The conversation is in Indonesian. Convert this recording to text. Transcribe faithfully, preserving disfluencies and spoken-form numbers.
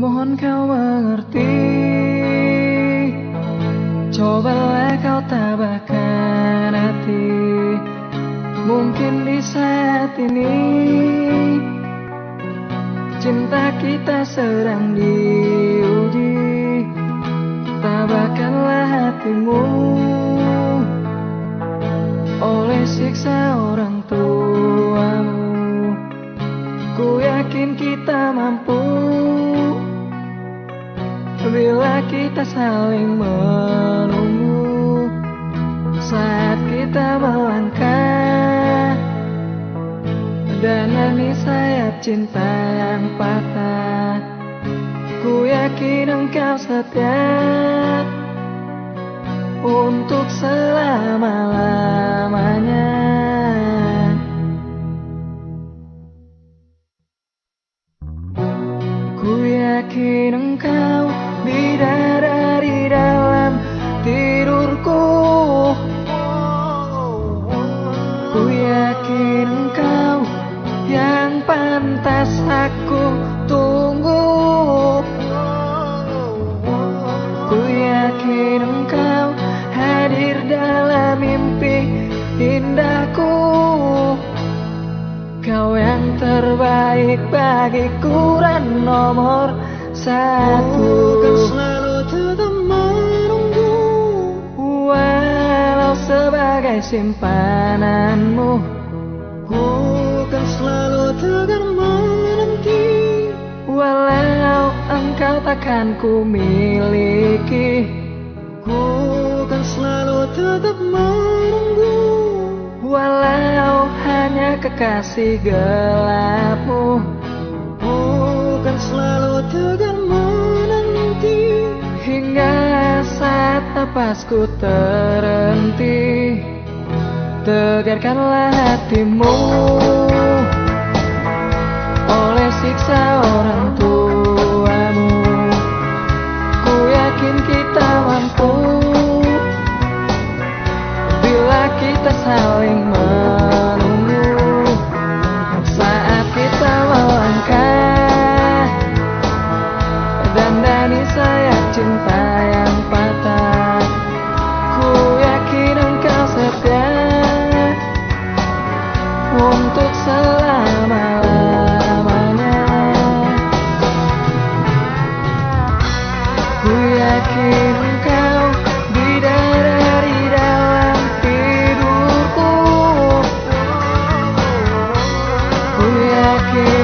mohon kau mengerti. Cobalah kau tabahkan hati. Mungkin di saat ini cinta kita sedang diuji. Tabahkanlah hatimu oleh siksa orang tuamu. Ku yakin kita mampu bila kita saling menunggu. Saat kita melangkah dengan sayap cinta yang patah, ku yakin engkau setia untuk selama-lamanya. Ku yakin engkau bidadari dalam tidurku. Ku yakin engkau yang pantas aku tunggu. Ku yakin engkau hadir dalam mimpi indahku. Kau yang terbaik bagiku dan nomor satu. Kan selalu tetap menunggu, walau sebagai simpananmu. Ku kan selalu tegar menanti, walau engkau takkan ku miliki. Ku kan selalu tetap menunggu, walau hanya kekasih gelapmu. Ku kan selalu tegar menanti, hingga saat napasku terhenti. Tegarkanlah hatimu oleh siksa orang tuamu. Ku yakin kita mampu bila kita saling menunggu. Saat kita melangkah dandani sayap cinta yang patah, ku yakin engkau setia untuk selama-lamanya. Ku yakin engkau bidadari dalam tidurku. Ku yakin